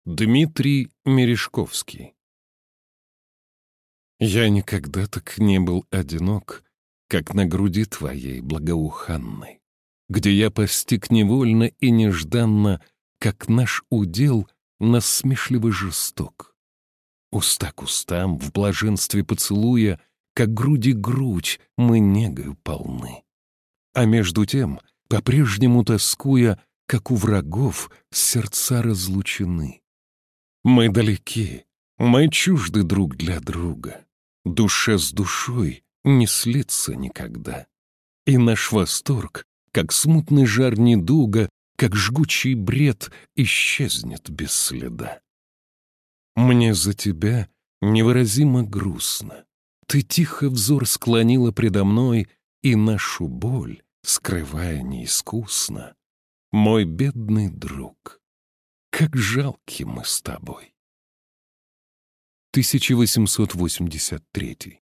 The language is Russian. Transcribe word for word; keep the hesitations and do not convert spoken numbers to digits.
Дмитрий Мережковский. Я никогда так не был одинок, как на груди твоей благоуханной, где я постиг невольно и нежданно, как наш удел насмешливо жесток. Уста к устам в блаженстве поцелуя, как груди грудь, мы негою полны. А между тем, по-прежнему тоскуя, как у врагов сердца разлучены. Мы далеки, мы чужды друг для друга, душа с душой не слиться никогда. И наш восторг, как смутный жар недуга, как жгучий бред, исчезнет без следа. Мне за тебя невыразимо грустно. Ты тихо взор склонила предо мной, и нашу боль, скрывая неискусно, мой бедный друг, как жалки мы с тобой. тысяча восемьсот восемьдесят третий.